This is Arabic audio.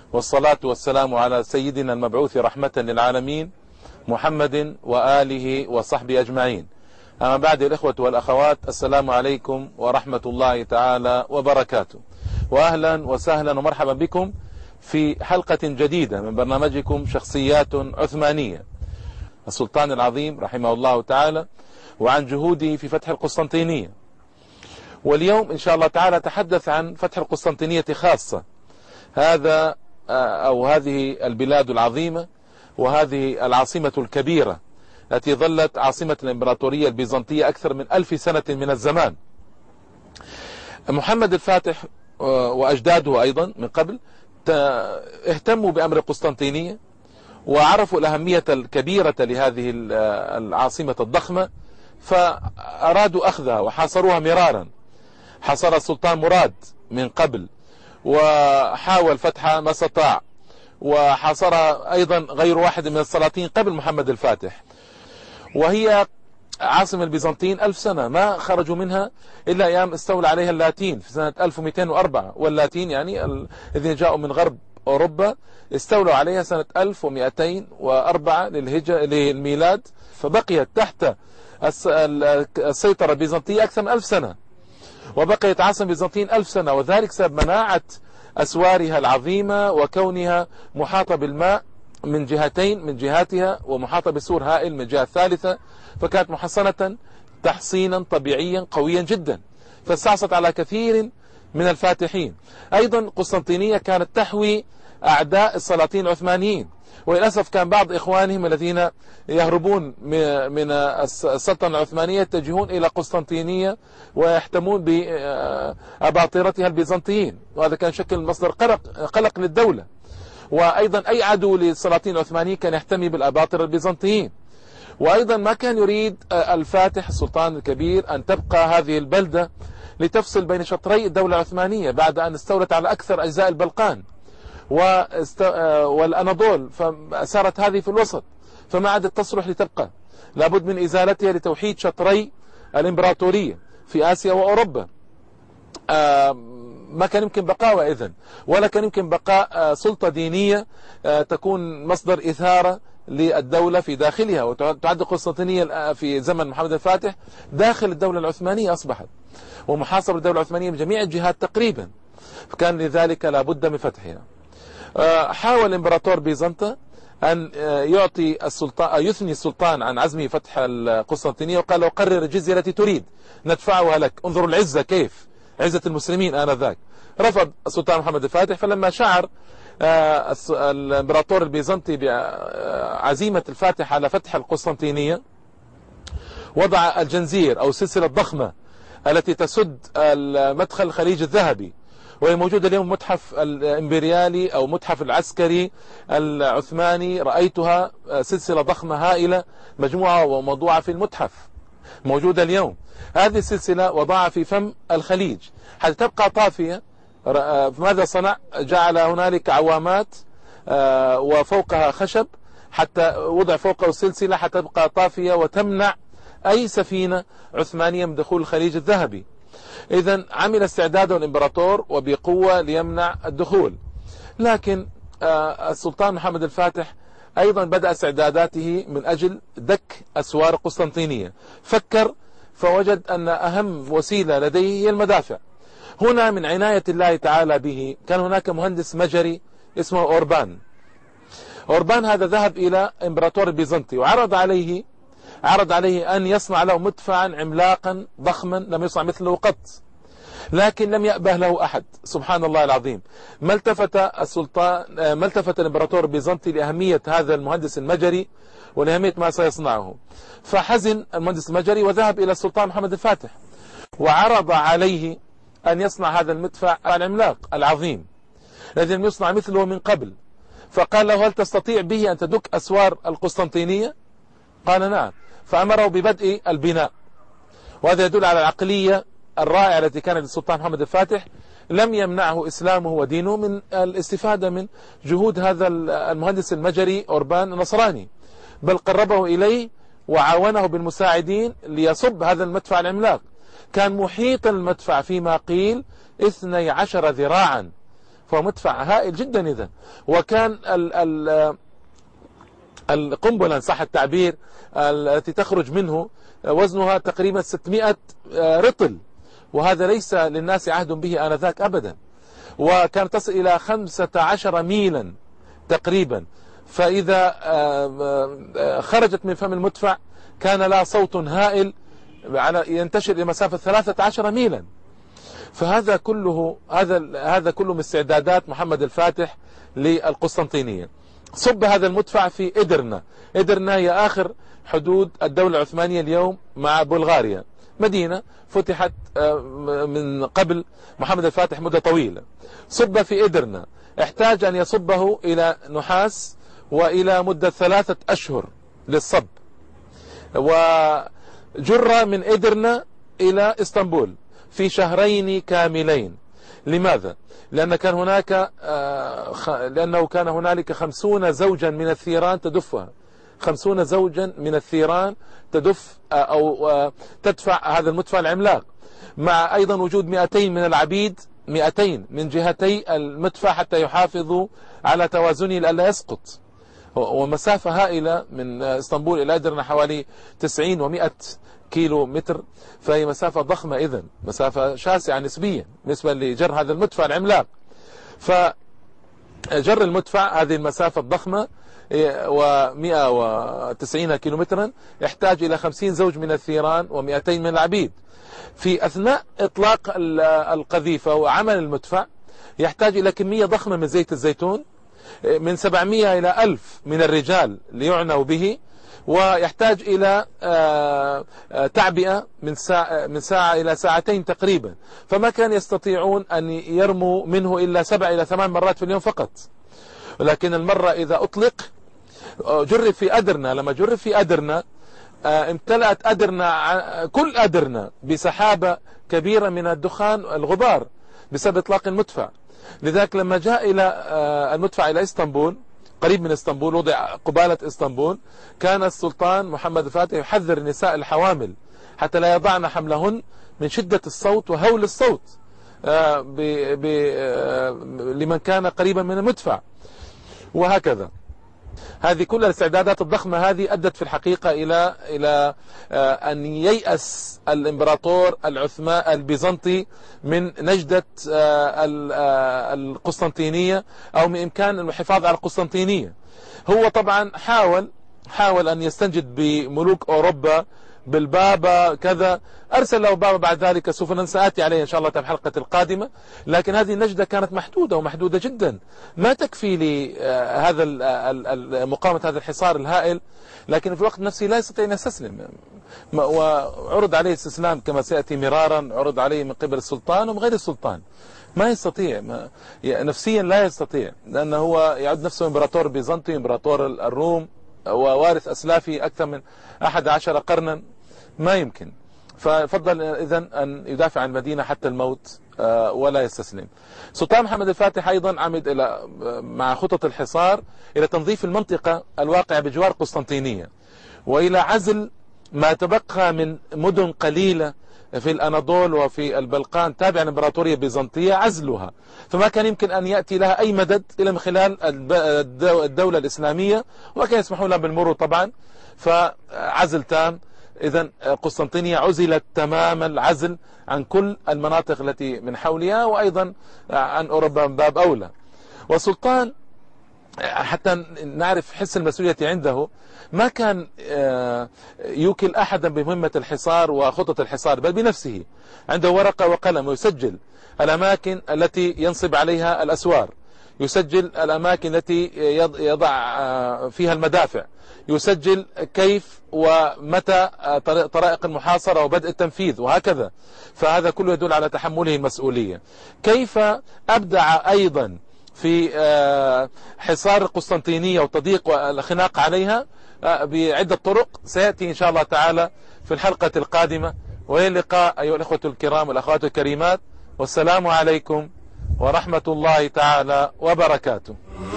والصلاة والسلام على سيدنا المبعوث رحمة للعالمين محمد وآله وصحبه أجمعين. أما بعد، الإخوة والأخوات، السلام عليكم ورحمة الله تعالى وبركاته، وأهلا وسهلا ومرحبا بكم في حلقة جديدة من برنامجكم شخصيات عثمانية. السلطان العظيم رحمه الله تعالى وعن جهوده في فتح القسطنطينية. واليوم إن شاء الله تعالى تحدث عن فتح القسطنطينية خاصة، هذا أو هذه البلاد العظيمة وهذه العاصمة الكبيرة التي ظلت عاصمة الإمبراطورية البيزنطية أكثر من 1000 سنة من الزمان. محمد الفاتح وأجداده أيضا من قبل اهتموا بأمر القسطنطينية وعرفوا الأهمية الكبيرة لهذه العاصمة الضخمة، فأرادوا أخذها وحاصروها مرارا. حاصر السلطان مراد من قبل وحاول فتحها ما استطاع، وحاصرها أيضا غير واحد من السلاطين قبل محمد الفاتح، وهي عاصمة البيزنطيين 1000 سنة ما خرجوا منها إلا أيام استولى عليها اللاتين في سنة 1204. واللاتين يعني الذين جاءوا من غرب أوروبا استولوا عليها سنة 1204 للميلاد، فبقيت تحت السيطرة البيزنطية أكثر من 1000 سنة، وبقيت عاصمة بيزنطين 1000 سنة، وذلك سبب مناعة أسوارها العظيمة وكونها محاطة بالماء من جهتين من جهاتها ومحاطة بسور هائل من جهة ثالثة، فكانت محصنة تحصينا طبيعيا قويا جدا، فاستعصت على كثير من الفاتحين. أيضا قسطنطينية كانت تحوي أعداء السلاطين العثمانيين، وللأسف كان بعض إخوانهم الذين يهربون من السلطنة العثمانية يتجهون إلى قسطنطينية ويحتمون بأباطرتها البيزنطيين، وهذا كان شكل مصدر قلق للدولة. وأيضا أي عدو للسلاطين العثمانيين كان يحتمي بالأباطرة البيزنطيين. وأيضا ما كان يريد الفاتح السلطان الكبير أن تبقى هذه البلدة لتفصل بين شطري الدولة العثمانية بعد أن استولت على أكثر أجزاء البلقان والأناضول، فصارت هذه في الوسط فما عادت تصلح لتبقى، لابد من إزالتها لتوحيد شطري الإمبراطورية في آسيا وأوروبا. ما كان يمكن بقاء إذن، ولا كان يمكن بقاء سلطة دينية تكون مصدر إثارة للدولة في داخلها. وتعد قسطنطينية في زمن محمد الفاتح داخل الدولة العثمانية أصبحت، ومحاصرة الدولة العثمانية من جميع الجهات تقريبا، فكان لذلك لابد من فتحها. حاول الإمبراطور بيزنطة أن يثني السلطان عن عزمه فتح القسطنطينية، وقال له قرر الجزية التي تريد ندفعها لك، انظروا العزة كيف، عزة المسلمين آنذاك. رفض السلطان محمد الفاتح، فلما شعر الإمبراطور البيزنطي بعزيمة الفاتح على فتح القسطنطينية وضع الجنزير أو السلسلة الضخمة التي تسد مدخل الخليج الذهبي، وهي موجودة اليوم متحف الإمبريالي أو متحف العسكري العثماني. رأيتها سلسلة ضخمة هائلة مجموعة وموضوعة في المتحف موجودة اليوم. هذه السلسلة وضعها في فم الخليج حتى تبقى طافية. ماذا صنع؟ جعل هنالك عوامات وفوقها خشب حتى وضع فوقه السلسلة حتى تبقى طافية وتمنع أي سفينة عثمانية من دخول الخليج الذهبي. إذن عمل استعداده الإمبراطور وبقوة ليمنع الدخول. لكن السلطان محمد الفاتح أيضا بدأ استعداداته من أجل دك أسوار قسطنطينية. فكر فوجد أن أهم وسيلة لديه هي المدافع. هنا من عناية الله تعالى به كان هناك مهندس مجري اسمه أوربان هذا ذهب إلى إمبراطور البيزنطي وعرض عليه أن يصنع له مدفعا عملاقا ضخما لم يصنع مثله قط، لكن لم يأبه له أحد. سبحان الله العظيم، ما التفت الإمبراطور البيزنطي لأهمية هذا المهندس المجري ولأهمية ما سيصنعه، فحزن المهندس المجري وذهب إلى السلطان محمد الفاتح وعرض عليه أن يصنع هذا المدفع العملاق العظيم الذي لم يصنع مثله من قبل. فقال له هل تستطيع به أن تدك أسوار القسطنطينية؟ قال نعم، فأمره ببدء البناء. وهذا يدل على العقلية الرائعة التي كانت للسلطان محمد الفاتح. لم يمنعه إسلامه ودينه من الاستفادة من جهود هذا المهندس المجري أوربان النصراني، بل قربه إليه وعاونه بالمساعدين ليصب هذا المدفع العملاق. كان محيط المدفع فيما قيل 12 ذراعا، فهو مدفع هائل جدا. إذا وكان القنبلة إن صح التعبير التي تخرج منه وزنها تقريبا 600 رطل، وهذا ليس للناس عهد به آنذاك أبدا، وكانت تصل إلى 15 ميلا تقريبا. فإذا خرجت من فم المدفع كان لها صوت هائل ينتشر إلى مسافة 13 ميلا. فهذا كله هذا كله من استعدادات محمد الفاتح للقسطنطينية. صب هذا المدفع في إدرنا. إدرنا هي آخر حدود الدولة العثمانية اليوم مع بلغاريا، مدينة فتحت من قبل محمد الفاتح مدة طويلة. صب في إدرنا، احتاج أن يصبه إلى نحاس وإلى مدة 3 أشهر للصب، وجر من إدرنا إلى إسطنبول في 2 كاملين. لماذا؟ لأنه كان هنالك 50 زوجا من الثيران تدفها، 50 زوجا من الثيران تدف أو تدفع هذا المدفع العملاق، مع أيضا وجود 200 من العبيد، 200 من جهتي المدفع حتى يحافظوا على توازنه لئلا يسقط. ومسافة هائلة من اسطنبول إلى إدرنا حوالي 90 و100 كيلو متر، فهي مسافة ضخمة، إذن مسافة شاسعة نسبيا بالنسبة لجر هذا المدفع العملاق. فجر المدفع هذه المسافة الضخمة و190 كيلو مترا يحتاج إلى 50 زوج من الثيران و200 من العبيد. في أثناء إطلاق القذيفة وعمل المدفع يحتاج إلى كمية ضخمة من زيت الزيتون، من 700 إلى 1000 من الرجال ليعنوا به، ويحتاج إلى تعبئة من ساعة إلى ساعتين تقريبا. فما كان يستطيعون أن يرموا منه إلا 7 إلى 8 مرات في اليوم فقط. ولكن المرة إذا أطلق جرب في أدرنا، لما جرب في أدرنا امتلأت أدرنا، كل أدرنا بسحابة كبيرة من الدخان الغبار بسبب إطلاق المدفع. لذلك لما جاء إلى المدفع إلى إسطنبول، قريب من إسطنبول، وضع قبالة إسطنبول، كان السلطان محمد الفاتح يحذر النساء الحوامل حتى لا يضعن حملهن من شدة الصوت وهول الصوت لمن كان قريبا من المدفع. وهكذا هذه كل الاستعدادات الضخمة هذه أدت في الحقيقة إلى أن ييأس الإمبراطور العثماني البيزنطي من نجدة القسطنطينية أو من إمكان الحفاظ على القسطنطينية. هو طبعا حاول أن يستنجد بملوك أوروبا، بالبابا كذا، أرسل له بابا بعد ذلك، سوف سآتي عليه إن شاء الله في الحلقة القادمة. لكن هذه النجدة كانت محدودة ومحدودة جدا، ما تكفي لهذا مقاومة هذا الحصار الهائل. لكن في الوقت نفسه لا يستطيع أن يستسلم، وعرض عليه استسلام كما سيأتي مرارا، عرض عليه من قبل السلطان ومن غير السلطان، ما يستطيع، نفسيا لا يستطيع، لأنه هو يعد نفسه إمبراطور بيزنطي، إمبراطور الروم، ووارث أسلافي أكثر من 11 قرنا، ما يمكن. ففضل إذن أن يدافع عن المدينة حتى الموت ولا يستسلم. سلطان محمد الفاتح أيضا عمد مع خطط الحصار إلى تنظيف المنطقة الواقعة بجوار قسطنطينية، وإلى عزل ما تبقى من مدن قليلة في الأناضول وفي البلقان تابعة للإمبراطورية البيزنطية، عزلها. فما كان يمكن أن يأتي لها أي مدد إلا من خلال الدولة الإسلامية، وما كان يسمحون لها بالمرور طبعا، فعزل تام. إذن قسطنطينية عزلت تمام العزل عن كل المناطق التي من حولها، وأيضا عن أوروبا من باب أولى. والسلطان حتى نعرف حس المسؤولية عنده، ما كان يوكل أحدا بمهمة الحصار وخطط الحصار، بل بنفسه عنده ورقة وقلم ويسجل الأماكن التي ينصب عليها الأسوار، يسجل الأماكن التي يضع فيها المدافع، يسجل كيف ومتى طرائق المحاصرة وبدء التنفيذ، وهكذا. فهذا كله يدل على تحمله المسؤولية. كيف أبدع أيضا في حصار القسطنطينية والتضييق والخناق عليها بعدة طرق، سيأتي إن شاء الله تعالى في الحلقة القادمة. وإلى اللقاء أيها الأخوة الكرام والأخوات الكريمات، والسلام عليكم ورحمة الله تعالى وبركاته.